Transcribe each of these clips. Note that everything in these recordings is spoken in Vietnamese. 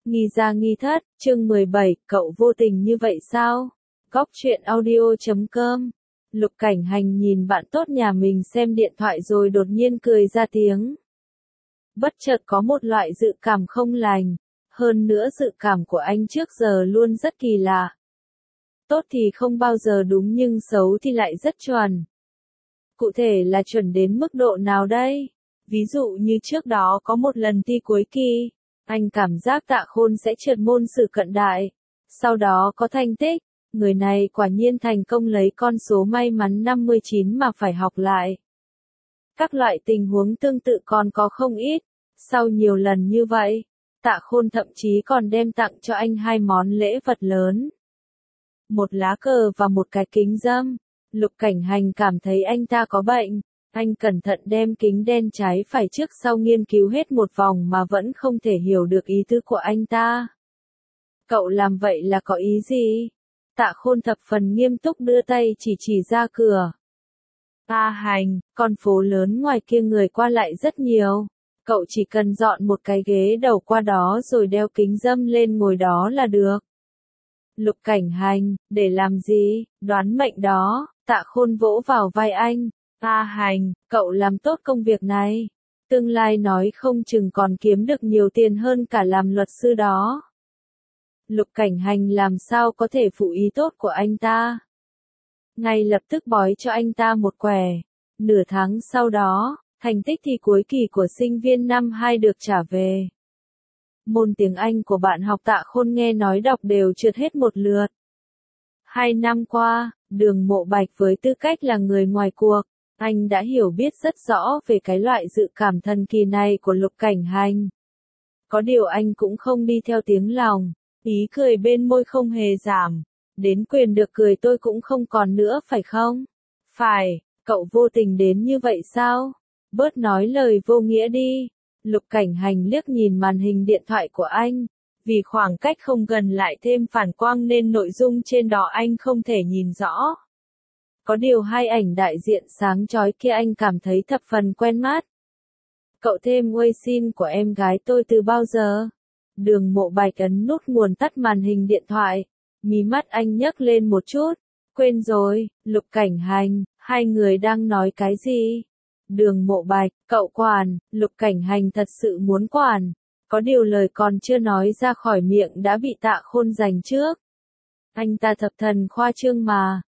Nghi ra nghi thất, chương 17, cậu vô tình như vậy sao? Góc truyện audio.com. Lục Cảnh Hành nhìn bạn tốt nhà mình xem điện thoại rồi đột nhiên cười ra tiếng. Bất chợt có một loại dự cảm không lành. Hơn nữa dự cảm của anh trước giờ luôn rất kỳ lạ. Tốt thì không bao giờ đúng nhưng xấu thì lại rất chuẩn. Cụ thể là chuẩn đến mức độ nào đây? Ví dụ như trước đó có một lần thi cuối kỳ, anh cảm giác Tạ Khôn sẽ trượt môn sử cận đại. Sau đó có thành tích, người này quả nhiên thành công lấy con số may mắn 59 mà phải học lại. Các loại tình huống tương tự còn có không ít. Sau nhiều lần như vậy, Tạ Khôn thậm chí còn đem tặng cho anh 2 món lễ vật lớn. Một lá cờ và một cái kính râm. Lục Cảnh Hành cảm thấy anh ta có bệnh. Anh cẩn thận đem kính đen trái phải trước sau nghiên cứu hết một vòng mà vẫn không thể hiểu được ý tứ của anh ta. Cậu làm vậy là có ý gì? Tạ Khôn thập phần nghiêm túc đưa tay chỉ ra cửa. Hành, con phố lớn ngoài kia người qua lại rất nhiều. Cậu chỉ cần dọn một cái ghế đầu qua đó rồi đeo kính râm lên ngồi đó là được. Lục Cảnh Hành, để làm gì? Đoán mệnh đó. Tạ Khôn vỗ vào vai anh. Hành, cậu làm tốt công việc này. Tương lai nói không chừng còn kiếm được nhiều tiền hơn cả làm luật sư đó. Lục Cảnh Hành làm sao có thể phụ ý tốt của anh ta. Ngay lập tức bói cho anh ta một quẻ. Nửa tháng sau đó, thành tích thi cuối kỳ của sinh viên năm 2 được trả về. Môn tiếng Anh của bạn học Tạ Khôn nghe nói đọc đều trượt hết một lượt. 2 năm qua, Đường Mộ Bạch với tư cách là người ngoài cuộc, anh đã hiểu biết rất rõ về cái loại dự cảm thần kỳ này của Lục Cảnh Hành. Có điều anh cũng không đi theo tiếng lòng, ý cười bên môi không hề giảm. Đến quyền được cười tôi cũng không còn nữa phải không? Phải, cậu vô tình đến như vậy sao? Bớt nói lời vô nghĩa đi. Lục Cảnh Hành liếc nhìn màn hình điện thoại của anh. Vì khoảng cách không gần lại thêm phản quang nên nội dung trên đó anh không thể nhìn rõ. Có điều 2 ảnh đại diện sáng chói kia anh cảm thấy thập phần quen mắt. Cậu thêm Weixin của em gái tôi từ bao giờ? Đường Mộ Bạch ấn nút nguồn tắt màn hình điện thoại. Mí mắt anh nhấc lên một chút. Quên rồi, Lục Cảnh Hành, hai người đang nói cái gì? Đường Mộ Bạch, cậu quản. Lục Cảnh Hành thật sự muốn quản. Có điều lời còn chưa nói ra khỏi miệng đã bị Tạ Khôn giành trước. Anh ta thập thần khoa trương mà.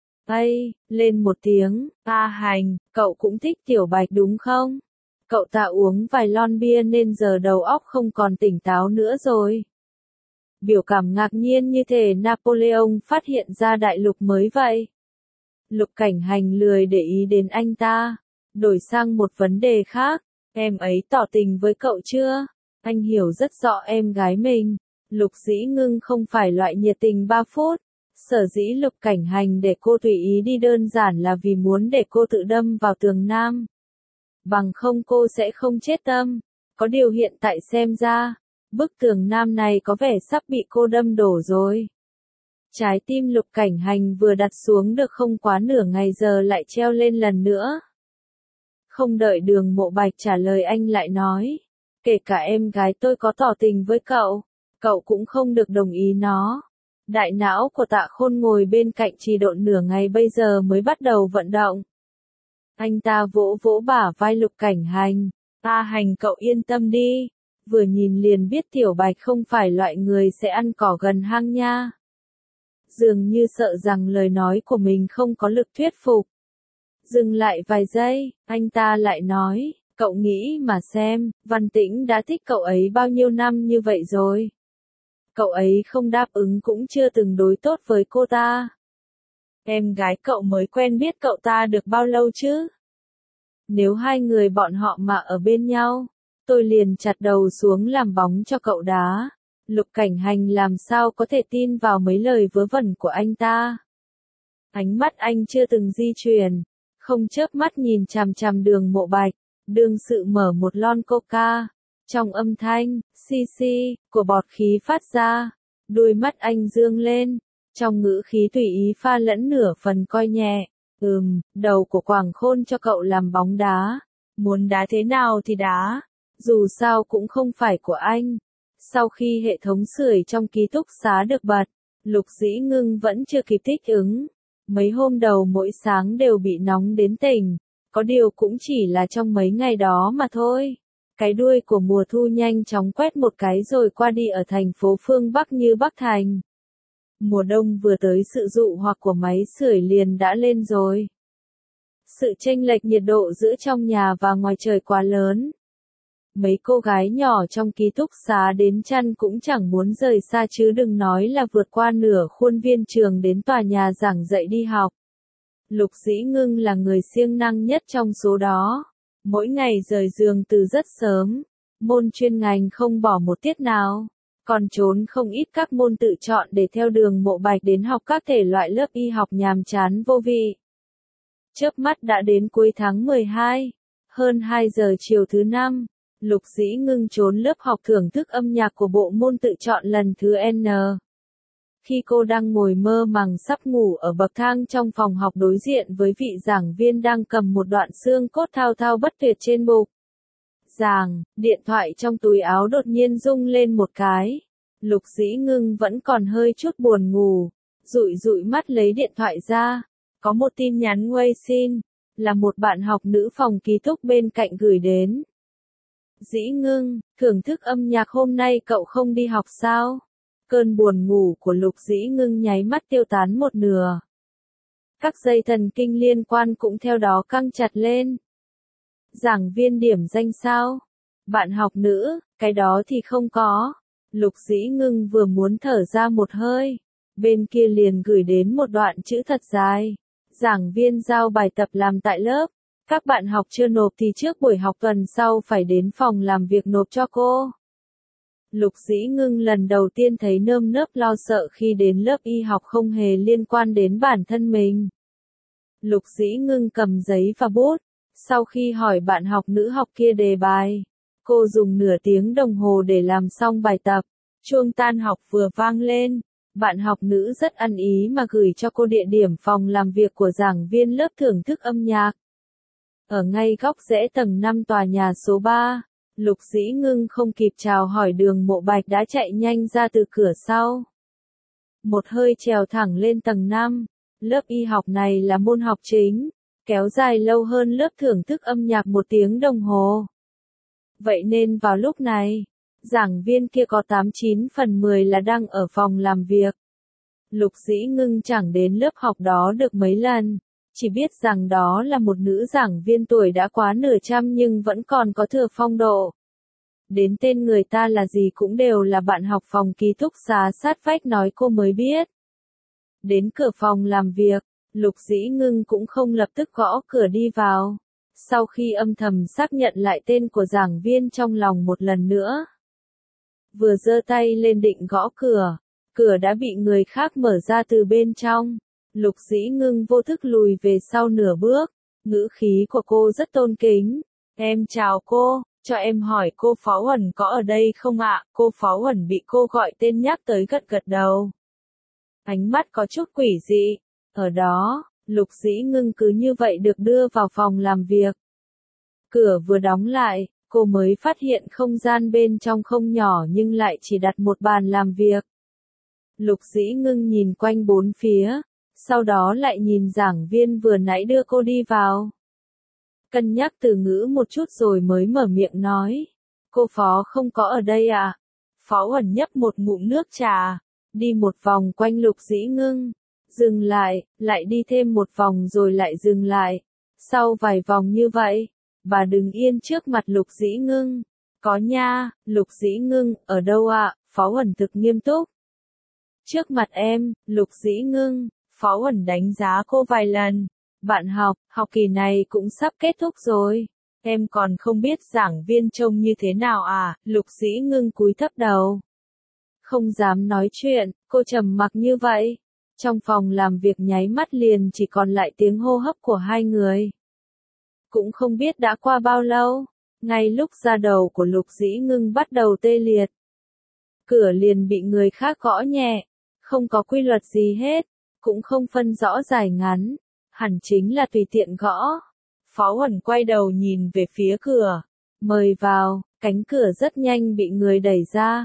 Lên một tiếng. Hành, cậu cũng thích Tiểu Bạch đúng không? Cậu ta uống vài lon bia nên giờ đầu óc không còn tỉnh táo nữa rồi. Biểu cảm ngạc nhiên như thể Napoleon phát hiện ra đại lục mới vậy. Lục Cảnh Hành lười để ý đến anh ta. Đổi sang một vấn đề khác. Em ấy tỏ tình với cậu chưa? Anh hiểu rất rõ em gái mình. Lục Dĩ Ngưng không phải loại nhiệt tình 3 phút. Sở dĩ Lục Cảnh Hành để cô tùy ý đi đơn giản là vì muốn để cô tự đâm vào tường nam. Bằng không cô sẽ không chết tâm. Có điều hiện tại xem ra, bức tường nam này có vẻ sắp bị cô đâm đổ rồi. Trái tim Lục Cảnh Hành vừa đặt xuống được không quá nửa ngày giờ lại treo lên lần nữa. Không đợi Đường Mộ Bạch trả lời anh lại nói. Kể cả em gái tôi có tỏ tình với cậu cũng không được đồng ý nó. Đại não của Tạ Khôn ngồi bên cạnh trì độn nửa ngày bây giờ mới bắt đầu vận động. Anh ta vỗ vỗ bả vai Lục Cảnh Hành. Hành cậu yên tâm đi. Vừa nhìn liền biết Tiểu Bạch không phải loại người sẽ ăn cỏ gần hang nha. Dường như sợ rằng lời nói của mình không có lực thuyết phục. Dừng lại vài giây, anh ta lại nói, cậu nghĩ mà xem, Văn Tĩnh đã thích cậu ấy bao nhiêu năm như vậy rồi. Cậu ấy không đáp ứng cũng chưa từng đối tốt với cô ta. Em gái cậu mới quen biết cậu ta được bao lâu chứ? Nếu hai người bọn họ mà ở bên nhau, tôi liền chặt đầu xuống làm bóng cho cậu đá. Lục Cảnh Hành làm sao có thể tin vào mấy lời vớ vẩn của anh ta. Ánh mắt anh chưa từng di chuyển, không chớp mắt nhìn chằm chằm Đường Mộ Bạch, đương sự mở một lon coca. Trong âm thanh, xì của bọt khí phát ra, đôi mắt anh dương lên, trong ngữ khí tùy ý pha lẫn nửa phần coi nhẹ. Đầu của Quảng Khôn cho cậu làm bóng đá. Muốn đá thế nào thì đá. Dù sao cũng không phải của anh. Sau khi hệ thống sưởi trong ký túc xá được bật, Lục Dĩ Ngưng vẫn chưa kịp thích ứng. Mấy hôm đầu mỗi sáng đều bị nóng đến tỉnh, có điều cũng chỉ là trong mấy ngày đó mà thôi. Cái đuôi của mùa thu nhanh chóng quét một cái rồi qua đi ở thành phố phương Bắc như Bắc Thành. Mùa đông vừa tới sự dụ hoặc của máy sưởi liền đã lên rồi. Sự chênh lệch nhiệt độ giữa trong nhà và ngoài trời quá lớn. Mấy cô gái nhỏ trong ký túc xá đến chăn cũng chẳng muốn rời xa chứ đừng nói là vượt qua nửa khuôn viên trường đến tòa nhà giảng dạy đi học. Lục Dĩ Ngưng là người siêng năng nhất trong số đó. Mỗi ngày rời giường từ rất sớm, môn chuyên ngành không bỏ một tiết nào, còn trốn không ít các môn tự chọn để theo đường Mộ Bạch đến học các thể loại lớp y học nhàm chán vô vị. Chớp mắt đã đến cuối tháng 12, hơn 2 giờ chiều thứ năm, Lục Dĩ Ngưng trốn lớp học thưởng thức âm nhạc của bộ môn tự chọn lần thứ N. Khi cô đang ngồi mơ màng sắp ngủ ở bậc thang trong phòng học đối diện với vị giảng viên đang cầm một đoạn xương cốt thao thao bất tuyệt trên bục giảng, điện thoại trong túi áo đột nhiên rung lên một cái. Lục Dĩ Ngưng vẫn còn hơi chút buồn ngủ, dụi dụi mắt lấy điện thoại ra. Có một tin nhắn Wei xin, là một bạn học nữ phòng ký túc bên cạnh gửi đến. Dĩ Ngưng, thưởng thức âm nhạc hôm nay cậu không đi học sao? Cơn buồn ngủ của Lục Dĩ Ngưng nháy mắt tiêu tán một nửa. Các dây thần kinh liên quan cũng theo đó căng chặt lên. Giảng viên điểm danh sao? Bạn học nữ, cái đó thì không có. Lục Dĩ Ngưng vừa muốn thở ra một hơi, bên kia liền gửi đến một đoạn chữ thật dài. Giảng viên giao bài tập làm tại lớp. Các bạn học chưa nộp thì trước buổi học tuần sau phải đến phòng làm việc nộp cho cô. Lục Dĩ Ngưng lần đầu tiên thấy nơm nớp lo sợ khi đến lớp y học không hề liên quan đến bản thân mình. Lục Dĩ Ngưng cầm giấy và bút. Sau khi hỏi bạn học nữ học kia đề bài, cô dùng nửa tiếng đồng hồ để làm xong bài tập. Chuông tan học vừa vang lên. Bạn học nữ rất ăn ý mà gửi cho cô địa điểm phòng làm việc của giảng viên lớp thưởng thức âm nhạc. Ở ngay góc rẽ tầng 5 tòa nhà số 3, Lục Dĩ Ngưng không kịp chào hỏi đường Mộ Bạch đã chạy nhanh ra từ cửa sau. Một hơi trèo thẳng lên tầng 5, lớp y học này là môn học chính, kéo dài lâu hơn lớp thưởng thức âm nhạc 1 tiếng đồng hồ. Vậy nên vào lúc này, giảng viên kia có 89 phần 10 là đang ở phòng làm việc. Lục Dĩ Ngưng chẳng đến lớp học đó được mấy lần, chỉ biết rằng đó là một nữ giảng viên tuổi đã quá nửa trăm nhưng vẫn còn có thừa phong độ. Đến tên người ta là gì cũng đều là bạn học phòng ký túc xá sát vách nói cô mới biết. Đến cửa phòng làm việc, Lục Dĩ Ngưng cũng không lập tức gõ cửa đi vào. Sau khi âm thầm xác nhận lại tên của giảng viên trong lòng một lần nữa. Vừa giơ tay lên định gõ cửa, cửa đã bị người khác mở ra từ bên trong. Lục Dĩ Ngưng vô thức lùi về sau nửa bước, ngữ khí của cô rất tôn kính. Em chào cô, cho em hỏi cô Phó Huẩn có ở đây không ạ? Cô Phó Huẩn bị cô gọi tên nhắc tới gật gật đầu. Ánh mắt có chút quỷ dị. Ở đó, Lục Dĩ Ngưng cứ như vậy được đưa vào phòng làm việc. Cửa vừa đóng lại, cô mới phát hiện không gian bên trong không nhỏ nhưng lại chỉ đặt một bàn làm việc. Lục Dĩ Ngưng nhìn quanh bốn phía, sau đó lại nhìn giảng viên vừa nãy đưa cô đi vào. Cân nhắc từ ngữ một chút rồi mới mở miệng nói. Cô Phó không có ở đây à? Phó Huẩn nhấp một ngụm nước trà, đi một vòng quanh Lục Dĩ Ngưng, dừng lại đi thêm một vòng rồi lại dừng lại. Sau vài vòng như vậy, bà đứng yên trước mặt Lục Dĩ Ngưng. Có nha, Lục Dĩ Ngưng, ở đâu ạ? Phó Huẩn thực nghiêm túc. Trước mặt em, Lục Dĩ Ngưng, Phó Huẩn đánh giá cô vài lần. Bạn học kỳ này cũng sắp kết thúc rồi. Em còn không biết giảng viên trông như thế nào à? Lục Dĩ Ngưng cúi thấp đầu. Không dám nói chuyện, cô trầm mặc như vậy. Trong phòng làm việc nháy mắt liền chỉ còn lại tiếng hô hấp của hai người. Cũng không biết đã qua bao lâu, ngay lúc da đầu của Lục Dĩ Ngưng bắt đầu tê liệt. Cửa liền bị người khác gõ nhẹ, không có quy luật gì hết, cũng không phân rõ dài ngắn, hẳn chính là tùy tiện gõ. Phó Huẩn quay đầu nhìn về phía cửa, mời vào, cánh cửa rất nhanh bị người đẩy ra.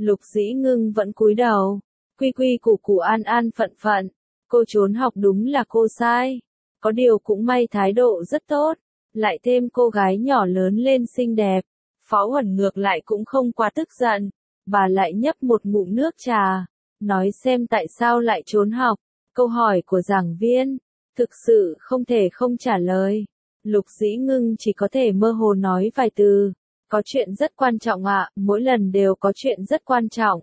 Lục Dĩ Ngưng vẫn cúi đầu. Quy quy củ củ an an phận phận. Cô trốn học đúng là cô sai. Có điều cũng may thái độ rất tốt. Lại thêm cô gái nhỏ lớn lên xinh đẹp. Phó Uẩn ngược lại cũng không quá tức giận. Bà lại nhấp một ngụm nước trà. Nói xem tại sao lại trốn học. Câu hỏi của giảng viên. Thực sự không thể không trả lời. Lục Dĩ Ngưng chỉ có thể mơ hồ nói vài từ. Có chuyện rất quan trọng ạ, mỗi lần đều có chuyện rất quan trọng.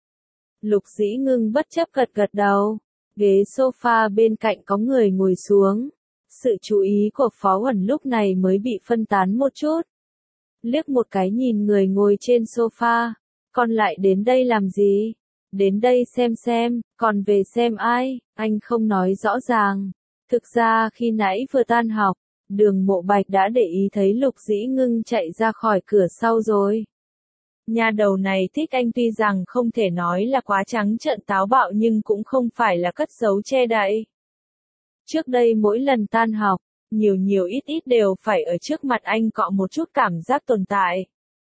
Lục Dĩ Ngưng bất chấp gật gật đầu. Ghế sofa bên cạnh có người ngồi xuống. Sự chú ý của Phó Uẩn lúc này mới bị phân tán một chút. Liếc một cái nhìn người ngồi trên sofa. Con lại đến đây làm gì? Đến đây xem, còn về xem ai? Anh không nói rõ ràng. Thực ra khi nãy vừa tan học, Đường Mộ Bạch đã để ý thấy Lục Dĩ Ngưng chạy ra khỏi cửa sau rồi. Nhà đầu này thích anh tuy rằng không thể nói là quá trắng trợn táo bạo nhưng cũng không phải là cất giấu che đậy. Trước đây mỗi lần tan học, nhiều ít ít đều phải ở trước mặt anh cọ một chút cảm giác tồn tại.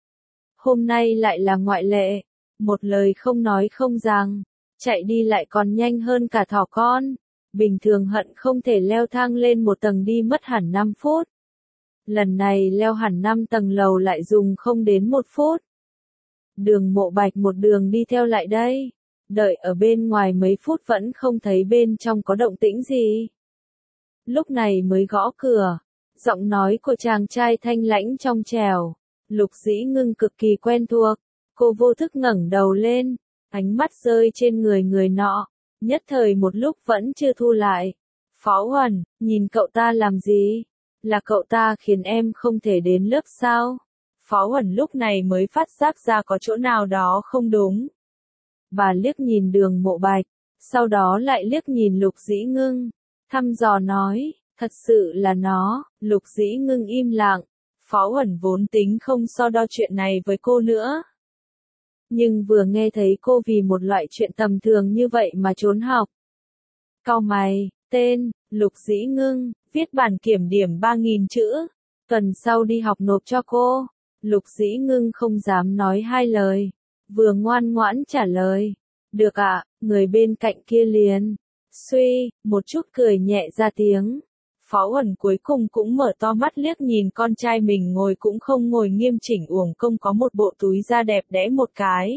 Hôm nay lại là ngoại lệ, một lời không nói không rằng, chạy đi lại còn nhanh hơn cả thỏ con. Bình thường hận không thể leo thang lên một tầng đi mất hẳn 5 phút. Lần này leo hẳn 5 tầng lầu lại dùng không đến 1 phút. Đường Mộ Bạch một đường đi theo lại đây. Đợi ở bên ngoài mấy phút vẫn không thấy bên trong có động tĩnh gì. Lúc này mới gõ cửa. Giọng nói của chàng trai thanh lãnh trong trẻo. Lục Dĩ Ngưng cực kỳ quen thuộc. Cô vô thức ngẩng đầu lên. Ánh mắt rơi trên người nọ. Nhất thời một lúc vẫn chưa thu lại. Phó Uẩn, nhìn cậu ta làm gì? Là cậu ta khiến em không thể đến lớp sao? Phó Uẩn lúc này mới phát giác ra có chỗ nào đó không đúng. Bà liếc nhìn Đường Mộ Bạch, sau đó lại liếc nhìn Lục Dĩ Ngưng, thăm dò nói, thật sự là nó. Lục Dĩ Ngưng im lặng. Phó Uẩn vốn tính không so đo chuyện này với cô nữa. Nhưng vừa nghe thấy cô vì một loại chuyện tầm thường như vậy mà trốn học. Cau mày, tên, Lục Dĩ Ngưng, viết bản kiểm điểm 3.000 chữ. Tuần sau đi học nộp cho cô. Lục Dĩ Ngưng không dám nói hai lời. Vừa ngoan ngoãn trả lời. Được ạ, người bên cạnh kia liền. Suy, một chút cười nhẹ ra tiếng. Phó Uẩn cuối cùng cũng mở to mắt liếc nhìn con trai mình ngồi cũng không ngồi nghiêm chỉnh uổng công có một bộ túi da đẹp đẽ một cái.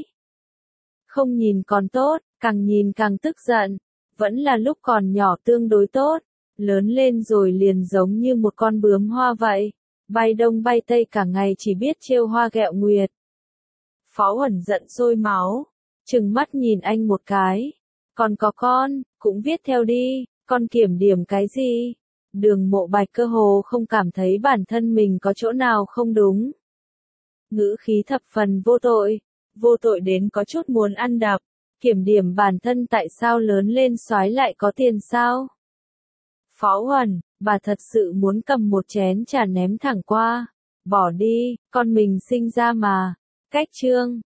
Không nhìn còn tốt, càng nhìn càng tức giận. Vẫn là lúc còn nhỏ tương đối tốt. Lớn lên rồi liền giống như một con bướm hoa vậy. Bay đông bay tây cả ngày chỉ biết trêu hoa ghẹo nguyệt. Phó Uẩn giận sôi máu. Trừng mắt nhìn anh một cái. Còn có con, cũng viết theo đi. Con kiểm điểm cái gì? Đường Mộ Bạch cơ hồ không cảm thấy bản thân mình có chỗ nào không đúng. Ngữ khí thập phần vô tội đến có chút muốn ăn đập. Kiểm điểm bản thân tại sao lớn lên soái lại có tiền sao? Phó Uẩn, bà thật sự muốn cầm một chén trà ném thẳng qua. Bỏ đi, con mình sinh ra mà. Cách chương